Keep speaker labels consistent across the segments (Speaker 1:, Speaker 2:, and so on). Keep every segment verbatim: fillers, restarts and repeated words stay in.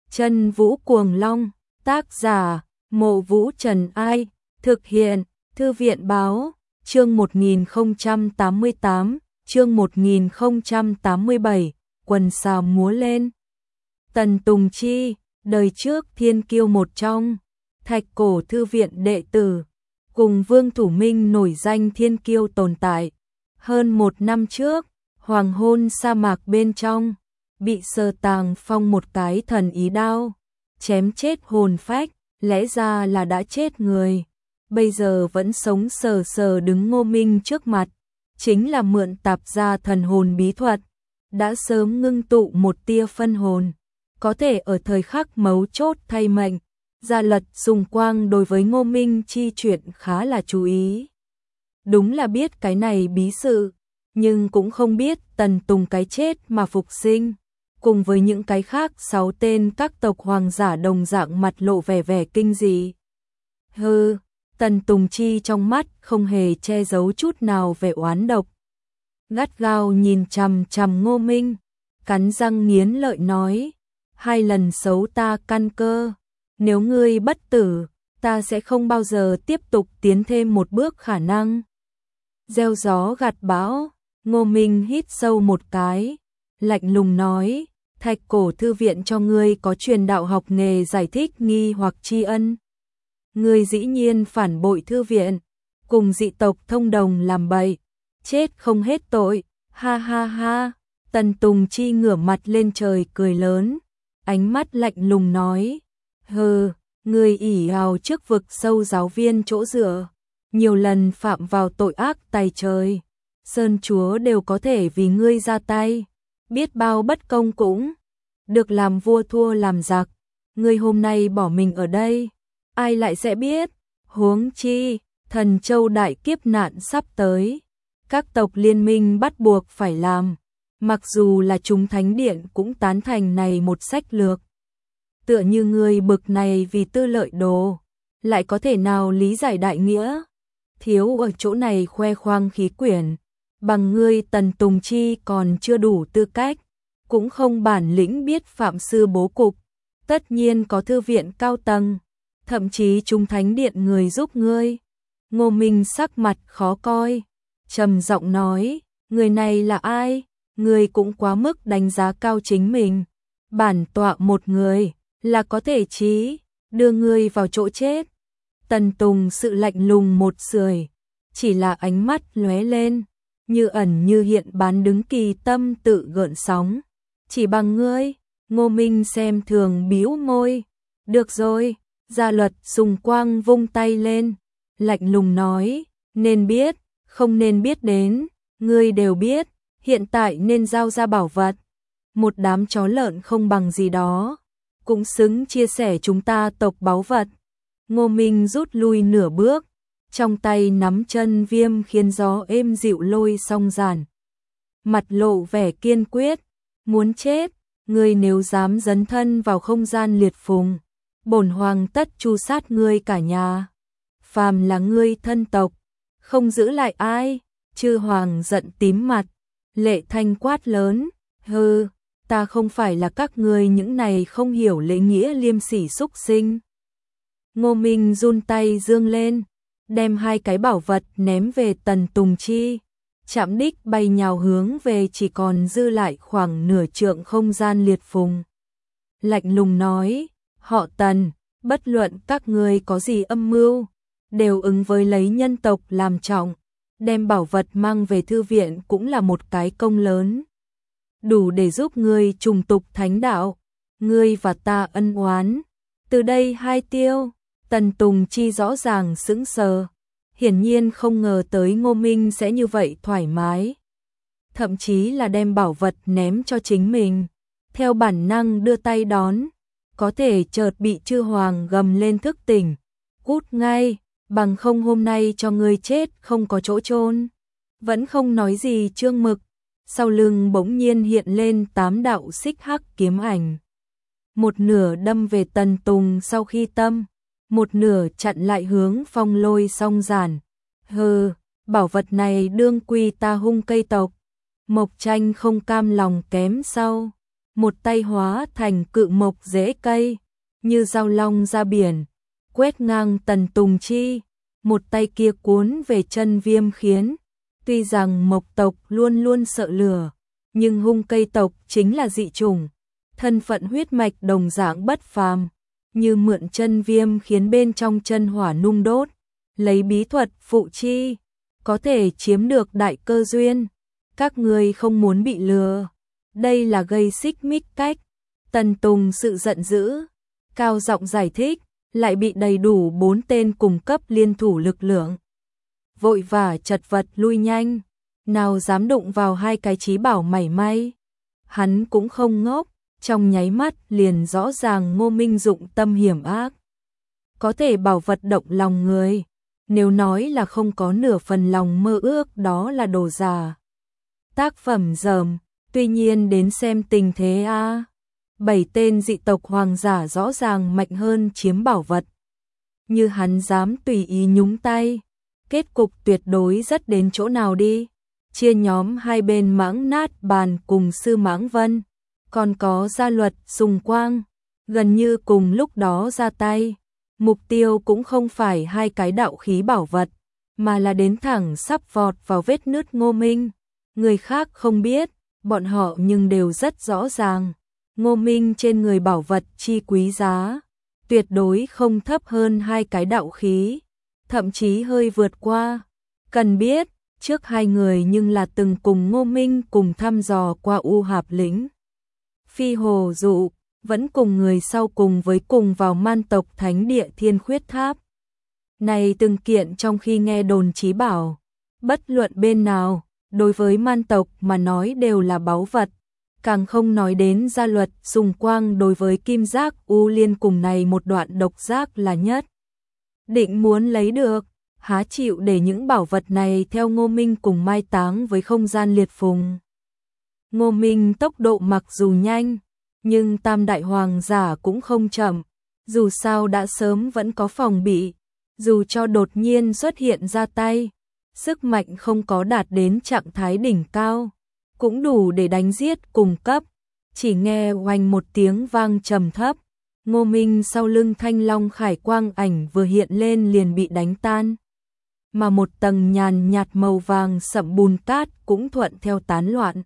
Speaker 1: Chân Vũ Cuồng Long, tác giả, Mộ Vũ Trần Ai, thực hiện, Thư viện báo, chương một nghìn không trăm tám mươi tám, chương một nghìn không trăm tám mươi bảy, quần sào múa lên. Tần Tùng Chi, đời trước thiên kiêu một trong, Thạch Cổ Thư viện đệ tử, cùng Vương Thủ Minh nổi danh thiên kiêu tồn tại. Hơn một năm trước, hoàng hôn sa mạc bên trong, bị Sở Tàng Phong một cái thần ý đao, chém chết hồn phách, lẽ ra là đã chết người. Bây giờ vẫn sống sờ sờ đứng Ngô Minh trước mặt, chính là mượn tạp gia thần hồn bí thuật, đã sớm ngưng tụ một tia phân hồn, có thể ở thời khắc mấu chốt thay mệnh. Gia Lật dùng quang đối với Ngô Minh chi chuyện khá là chú ý. Đúng là biết cái này bí sự, nhưng cũng không biết Tần Tùng cái chết mà phục sinh, cùng với những cái khác sáu tên các tộc hoàng giả đồng dạng mặt lộ vẻ vẻ kinh dị. Hừ, Tần Tùng Chi trong mắt không hề che giấu chút nào vẻ oán độc. Gắt gao nhìn chằm chằm Ngô Minh, cắn răng nghiến lợi nói, hai lần xấu ta căn cơ, nếu ngươi bất tử, ta sẽ không bao giờ tiếp tục tiến thêm một bước khả năng. Gieo gió gặt bão, Ngô Minh hít sâu một cái, lạnh lùng nói, Thạch Cổ Thư viện cho ngươi có truyền đạo học nghề giải thích nghi hoặc tri ân. Ngươi dĩ nhiên phản bội thư viện, cùng dị tộc thông đồng làm bậy, chết không hết tội, ha ha ha. Tần Tùng Chi ngửa mặt lên trời cười lớn, ánh mắt lạnh lùng nói, hừ, ngươi ỷ hào trước vực sâu giáo viên chỗ dựa, nhiều lần phạm vào tội ác tày trời, Sơn Chúa đều có thể vì ngươi ra tay, biết bao bất công cũng được làm vua thua làm giặc, ngươi hôm nay bỏ mình ở đây, ai lại sẽ biết, huống chi, Thần Châu đại kiếp nạn sắp tới, các tộc liên minh bắt buộc phải làm, mặc dù là chúng thánh điện cũng tán thành này một sách lược. Tựa như ngươi bực này vì tư lợi đồ, lại có thể nào lý giải đại nghĩa, thiếu ở chỗ này khoe khoang khí quyển, bằng ngươi Tần Tùng Chi còn chưa đủ tư cách, cũng không bản lĩnh biết phạm sư bố cục, tất nhiên có thư viện cao tầng, thậm chí chúng thánh điện người giúp ngươi. Ngô Minh sắc mặt khó coi, trầm giọng nói, người này là ai, ngươi cũng quá mức đánh giá cao chính mình, bản tọa một người, là có thể chí, đưa ngươi vào chỗ chết. Tần Tùng sự lạnh lùng một sưởi, chỉ là ánh mắt lóe lên, như ẩn như hiện bán đứng kỳ tâm tự gợn sóng. Chỉ bằng ngươi, Ngô Minh xem thường bĩu môi. Được rồi, Gia Luật dùng quang vung tay lên, lạnh lùng nói, nên biết, không nên biết đến, ngươi đều biết, hiện tại nên giao ra bảo vật. Một đám chó lợn không bằng gì đó, cũng xứng chia sẻ chúng ta tộc báu vật. Ngô Minh rút lui nửa bước, trong tay nắm chân viêm khiến gió êm dịu lôi song giản. Mặt lộ vẻ kiên quyết, muốn chết, ngươi nếu dám dấn thân vào không gian liệt phùng, bổn hoàng tất tru sát ngươi cả nhà. Phàm là ngươi thân tộc, không giữ lại ai. Chư hoàng giận tím mặt, lệ thanh quát lớn, hừ, ta không phải là các ngươi những này không hiểu lễ nghĩa liêm sỉ xúc sinh. Ngô Minh run tay dương lên, đem hai cái bảo vật ném về Tần Tùng Chi, chạm đích bay nhào hướng về chỉ còn dư lại khoảng nửa trượng không gian liệt phùng. Lạnh lùng nói, họ Tần, bất luận các ngươi có gì âm mưu, đều ứng với lấy nhân tộc làm trọng, đem bảo vật mang về thư viện cũng là một cái công lớn, đủ để giúp ngươi trùng tục thánh đạo, ngươi và ta ân oán, từ đây hai tiêu. Tần Tùng Chi rõ ràng sững sờ, hiển nhiên không ngờ tới Ngô Minh sẽ như vậy thoải mái, thậm chí là đem bảo vật ném cho chính mình, theo bản năng đưa tay đón, có thể chợt bị chư hoàng gầm lên thức tỉnh, cút ngay, bằng không hôm nay cho ngươi chết không có chỗ chôn. Vẫn không nói gì Trương Mực, sau lưng bỗng nhiên hiện lên tám đạo xích hắc kiếm ảnh, một nửa đâm về Tần Tùng sau khi tâm, một nửa chặn lại hướng Phong Lôi song giản. Hừ, bảo vật này đương quy ta hung cây tộc, Mộc Tranh không cam lòng kém sau, một tay hóa thành cự mộc rễ cây, như dao long ra biển, quét ngang Tần Tùng Chi, một tay kia cuốn về chân Viêm Khiến. Tuy rằng mộc tộc luôn luôn sợ lửa, nhưng hung cây tộc chính là dị chủng, thân phận huyết mạch đồng dạng bất phàm, như mượn chân Viêm Khiến bên trong chân hỏa nung đốt, lấy bí thuật phụ chi, có thể chiếm được đại cơ duyên. Các ngươi không muốn bị lừa, đây là gây xích mích cách. Tần Tùng sự giận dữ, cao giọng giải thích, lại bị đầy đủ bốn tên cùng cấp liên thủ lực lượng. Vội vã chật vật lui nhanh, nào dám đụng vào hai cái chí bảo mảy may. Hắn cũng không ngốc, trong nháy mắt liền rõ ràng Ngô Minh dụng tâm hiểm ác, có thể bảo vật động lòng người, nếu nói là không có nửa phần lòng mơ ước đó là đồ giả. Tác phẩm dởm, tuy nhiên đến xem tình thế a. Bảy tên dị tộc hoàng giả rõ ràng mạnh hơn chiếm bảo vật. Như hắn dám tùy ý nhúng tay, kết cục tuyệt đối rất đến chỗ nào đi. Chia nhóm hai bên Mãng Nát Bàn cùng Sư Mãng Vân, còn có Gia Luật Sùng Quang, gần như cùng lúc đó ra tay. Mục tiêu cũng không phải hai cái đạo khí bảo vật, mà là đến thẳng sắp vọt vào vết nứt Ngô Minh. Người khác không biết, bọn họ nhưng đều rất rõ ràng. Ngô Minh trên người bảo vật chi quý giá, tuyệt đối không thấp hơn hai cái đạo khí, thậm chí hơi vượt qua. Cần biết, trước hai người nhưng là từng cùng Ngô Minh cùng thăm dò qua U Hạp lĩnh. Phi Hồ Dụ, vẫn cùng người sau cùng với cùng vào man tộc thánh địa Thiên Khuyết Tháp. Này từng kiện trong khi nghe đồn chí bảo, bất luận bên nào, đối với man tộc mà nói đều là báu vật. Càng không nói đến Gia Luật Sùng Quang đối với Kim Giác U Liên cùng này một đoạn độc giác là nhất định muốn lấy được, há chịu để những bảo vật này theo Ngô Minh cùng mai táng với không gian liệt phùng. Ngô Minh tốc độ mặc dù nhanh, nhưng tam đại hoàng giả cũng không chậm, dù sao đã sớm vẫn có phòng bị, dù cho đột nhiên xuất hiện ra tay, sức mạnh không có đạt đến trạng thái đỉnh cao, cũng đủ để đánh giết cùng cấp. Chỉ nghe oanh một tiếng vang trầm thấp, Ngô Minh sau lưng thanh long khải quang ảnh vừa hiện lên liền bị đánh tan, mà một tầng nhàn nhạt màu vàng sậm bùn cát cũng thuận theo tán loạn.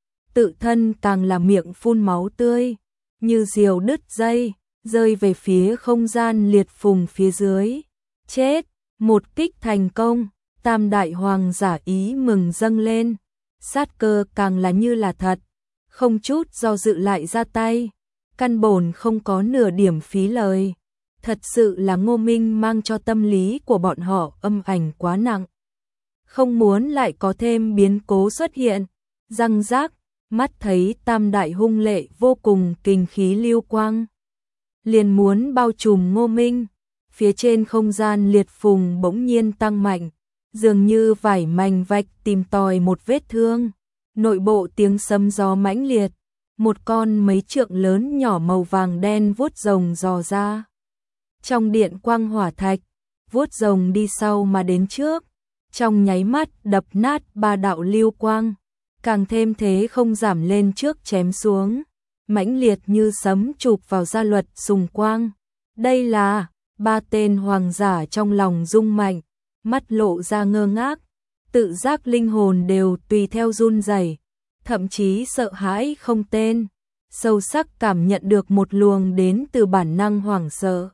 Speaker 1: Tự thân càng là miệng phun máu tươi, như diều đứt dây, rơi về phía không gian liệt phùng phía dưới. Chết, một kích thành công, tam đại hoàng giả ý mừng dâng lên, sát cơ càng là như là thật, không chút do dự lại ra tay, căn bổn không có nửa điểm phí lời. Thật sự là Ngô Minh mang cho tâm lý của bọn họ âm ảnh quá nặng, không muốn lại có thêm biến cố xuất hiện. Răng rác, mắt thấy tam đại hung lệ vô cùng kinh khí lưu quang, liền muốn bao trùm Ngô Minh. Phía trên không gian liệt phùng bỗng nhiên tăng mạnh, dường như vải mảnh vạch tìm tòi một vết thương, nội bộ tiếng sấm gió mãnh liệt, một con mấy trượng lớn nhỏ màu vàng đen vuốt rồng dò ra. Trong điện quang hỏa thạch, vuốt rồng đi sau mà đến trước, trong nháy mắt đập nát ba đạo lưu quang, càng thêm thế không giảm lên trước chém xuống, mãnh liệt như sấm chụp vào Gia Luật Sùng Quang. Đây là ba tên hoàng giả trong lòng rung mạnh, mắt lộ ra ngơ ngác, tự giác linh hồn đều tùy theo run rẩy, thậm chí sợ hãi không tên, sâu sắc cảm nhận được một luồng đến từ bản năng hoảng sợ.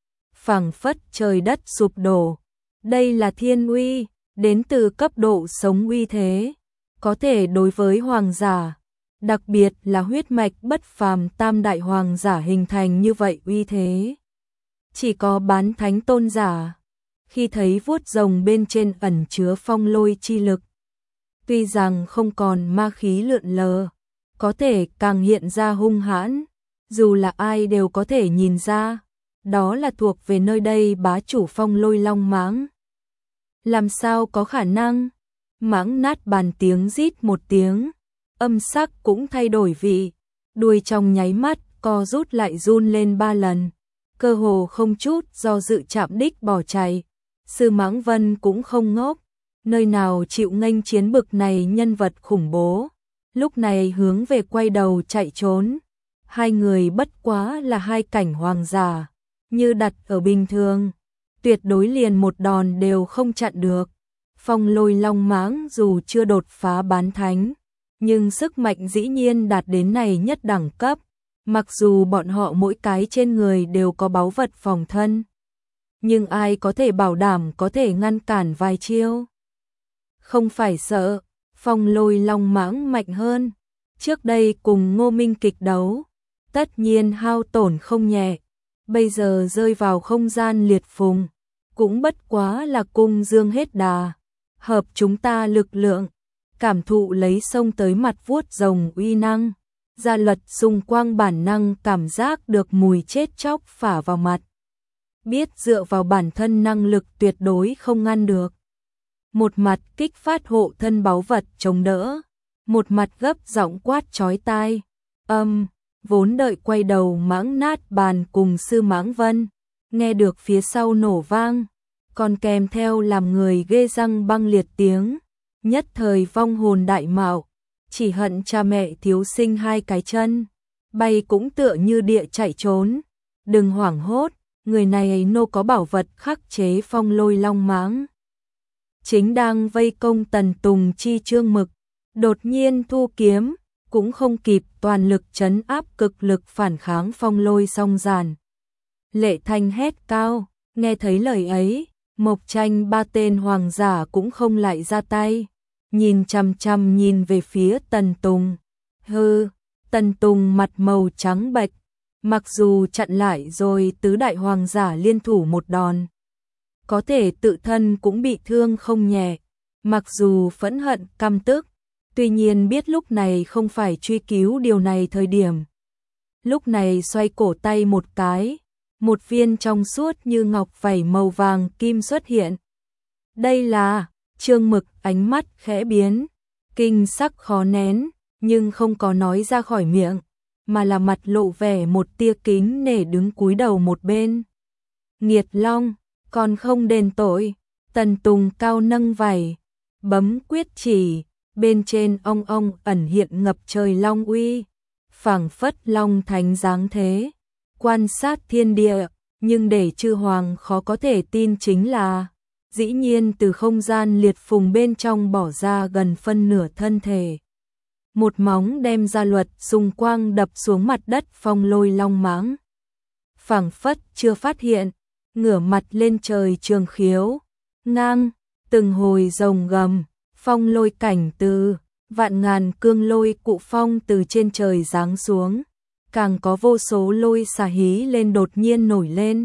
Speaker 1: Phảng phất trời đất sụp đổ, đây là thiên uy, đến từ cấp độ sống uy thế, có thể đối với hoàng giả, đặc biệt là huyết mạch bất phàm tam đại hoàng giả hình thành như vậy uy thế. Chỉ có bán thánh tôn giả, khi thấy vuốt rồng bên trên ẩn chứa phong lôi chi lực, tuy rằng không còn ma khí lượn lờ, có thể càng hiện ra hung hãn, dù là ai đều có thể nhìn ra, đó là thuộc về nơi đây bá chủ phong lôi long mãng. Làm sao có khả năng? Mãng nát bàn tiếng rít một tiếng, âm sắc cũng thay đổi vị, đuôi trong nháy mắt co rút lại run lên ba lần, cơ hồ không chút do dự chạm đích bỏ chạy. Sư Mãng Vân cũng không ngốc, nơi nào chịu nghênh chiến bực này nhân vật khủng bố, lúc này hướng về quay đầu chạy trốn. Hai người bất quá là hai cảnh hoàng giả, như đặt ở bình thường, tuyệt đối liền một đòn đều không chặn được. Phong Lôi Long Mãng dù chưa đột phá bán thánh, nhưng sức mạnh dĩ nhiên đạt đến này nhất đẳng cấp, mặc dù bọn họ mỗi cái trên người đều có báu vật phòng thân. Nhưng ai có thể bảo đảm có thể ngăn cản vài chiêu? Không phải sợ, Phong Lôi Long Mãng mạnh hơn. Trước đây cùng Ngô Minh kịch đấu, tất nhiên hao tổn không nhẹ, bây giờ rơi vào không gian liệt phùng, cũng bất quá là cung dương hết đà, hợp chúng ta lực lượng, cảm thụ lấy sông tới mặt vuốt rồng uy năng. Gia Luật xung quang bản năng cảm giác được mùi chết chóc phả vào mặt, biết dựa vào bản thân năng lực tuyệt đối không ngăn được. Một mặt kích phát hộ thân báu vật chống đỡ, một mặt gấp giọng quát chói tai. Âm, vốn đợi quay đầu mãng nát bàn cùng sư mãng vân, nghe được phía sau nổ vang, còn kèm theo làm người ghê răng băng liệt tiếng, nhất thời vong hồn đại mạo, chỉ hận cha mẹ thiếu sinh hai cái chân, bay cũng tựa như địa chạy trốn. Đừng hoảng hốt, người này ấy nô có bảo vật khắc chế Phong Lôi Long Mãng. Chính đang vây công Tần Tùng Chi Trương Mực, đột nhiên thu kiếm, cũng không kịp toàn lực trấn áp cực lực phản kháng Phong Lôi song giản. Lệ Thanh hét cao, nghe thấy lời ấy, Mộc Tranh ba tên hoàng giả cũng không lại ra tay, nhìn chằm chằm nhìn về phía Tần Tùng. Hừ, Tần Tùng mặt màu trắng bệch, mặc dù chặn lại rồi tứ đại hoàng giả liên thủ một đòn, có thể tự thân cũng bị thương không nhẹ, mặc dù phẫn hận căm tức, tuy nhiên biết lúc này không phải truy cứu điều này thời điểm. Lúc này xoay cổ tay một cái, một viên trong suốt như ngọc vảy màu vàng kim xuất hiện. Đây là, Trương Mực ánh mắt khẽ biến, kinh sắc khó nén, nhưng không có nói ra khỏi miệng, mà là mặt lộ vẻ một tia kính nể đứng cúi đầu một bên. Nghiệt Long, còn không đền tội. Tần Tùng cao nâng vảy, bấm quyết chỉ, bên trên ong ong ẩn hiện ngập trời long uy, phảng phất long thánh dáng thế, quan sát thiên địa, nhưng để chư hoàng khó có thể tin chính là, dĩ nhiên từ không gian liệt phùng bên trong bỏ ra gần phân nửa thân thể. Một móng đem Gia Luật xung quang đập xuống mặt đất Phong Lôi Long Mãng. Phảng phất chưa phát hiện, ngửa mặt lên trời trường khiếu, ngang, từng hồi rồng gầm, phong lôi cảnh từ, vạn ngàn cương lôi cụ phong từ trên trời giáng xuống, càng có vô số lôi xà hí lên đột nhiên nổi lên.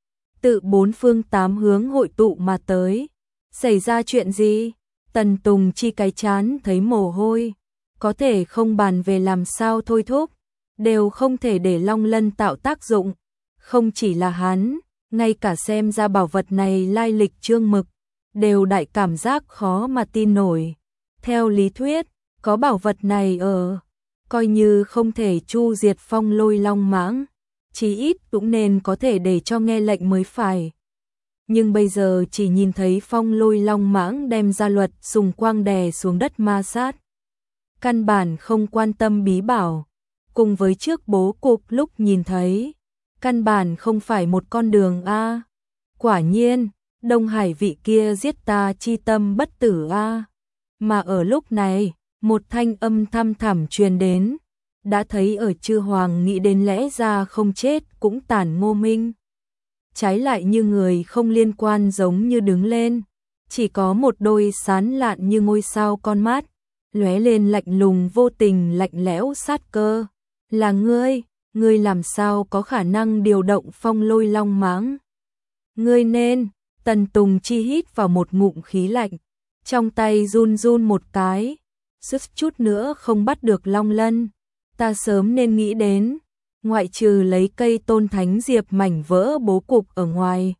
Speaker 1: Tự bốn phương tám hướng hội tụ mà tới. Xảy ra chuyện gì? Tần Tùng Chi cái chán thấy mồ hôi, có thể không bàn về làm sao thôi thúc, đều không thể để Long Lân tạo tác dụng. Không chỉ là hắn, ngay cả xem ra bảo vật này lai lịch Trương Mực, đều đại cảm giác khó mà tin nổi. Theo lý thuyết, có bảo vật này ở, coi như không thể chu diệt Phong Lôi Long Mãng, chí ít cũng nên có thể để cho nghe lệnh mới phải. Nhưng bây giờ chỉ nhìn thấy Phong Lôi Long Mãng đem Gia Luật xung quang đè xuống đất ma sát. Căn bản không quan tâm bí bảo, cùng với trước bố cục lúc nhìn thấy, căn bản không phải một con đường a. Quả nhiên, Đông Hải vị kia giết ta chi tâm bất tử a. Mà ở lúc này, một thanh âm thăm thẳm truyền đến, đã thấy ở chư hoàng nghĩ đến lẽ ra không chết cũng tàn Ngô Minh. Trái lại như người không liên quan giống như đứng lên, chỉ có một đôi sán lạn như ngôi sao con mắt, lóe lên lạnh lùng vô tình lạnh lẽo sát cơ. Là ngươi, ngươi làm sao có khả năng điều động Phong Lôi Long Mãng? Ngươi nên, Tần Tùng Chi hít vào một ngụm khí lạnh, trong tay run run một cái, suýt chút nữa không bắt được Long Lân. Ta sớm nên nghĩ đến, ngoại trừ lấy cây Tôn Thánh Diệp mảnh vỡ bố cục ở ngoài,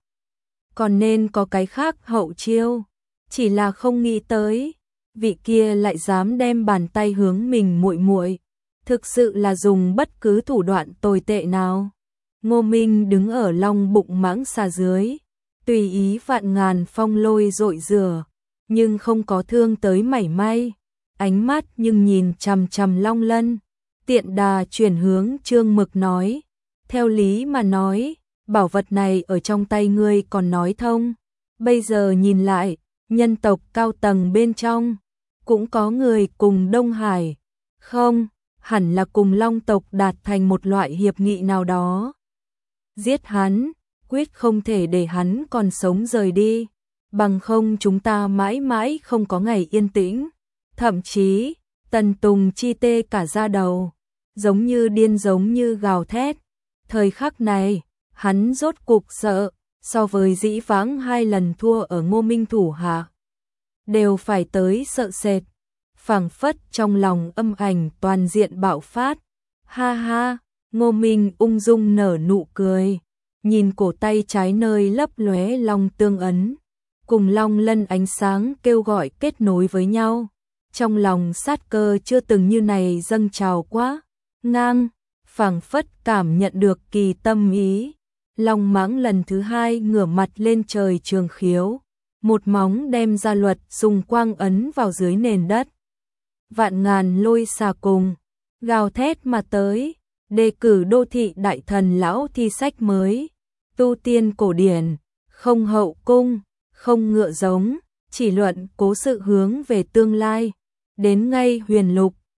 Speaker 1: còn nên có cái khác hậu chiêu, chỉ là không nghĩ tới, vị kia lại dám đem bàn tay hướng mình muội muội, thực sự là dùng bất cứ thủ đoạn tồi tệ nào. Ngô Minh đứng ở long bụng mãng xà dưới, tùy ý vạn ngàn phong lôi dội rửa, nhưng không có thương tới mảy may, ánh mắt nhưng nhìn chằm chằm Long Lân. Tiện đà chuyển hướng Trương Mực nói, theo lý mà nói, bảo vật này ở trong tay ngươi còn nói thông. Bây giờ nhìn lại, nhân tộc cao tầng bên trong, cũng có người cùng Đông Hải. Không, hẳn là cùng Long tộc đạt thành một loại hiệp nghị nào đó. Giết hắn, quyết không thể để hắn còn sống rời đi. Bằng không chúng ta mãi mãi không có ngày yên tĩnh. Thậm chí, Tần Tùng chi tê cả da đầu, giống như điên giống như gào thét. Thời khắc này, hắn rốt cục sợ, so với dĩ vãng hai lần thua ở Ngô Minh thủ hạ, đều phải tới sợ sệt, phảng phất trong lòng âm ảnh toàn diện bạo phát. Ha ha, Ngô Minh ung dung nở nụ cười, nhìn cổ tay trái nơi lấp lóe long tương ấn, cùng Long Lân ánh sáng kêu gọi kết nối với nhau. Trong lòng sát cơ chưa từng như này dâng trào quá, ngang, phảng phất cảm nhận được kỳ tâm ý. Long Mãng lần thứ hai ngửa mặt lên trời trường khiếu, một móng đem ra luật dùng quang ấn vào dưới nền đất. Vạn ngàn lôi xà cùng, gào thét mà tới, đề cử đô thị đại thần lão thi sách mới, tu tiên cổ điển, không hậu cung, không ngựa giống, chỉ luận cố sự hướng về tương lai. Đến ngay huyền lục,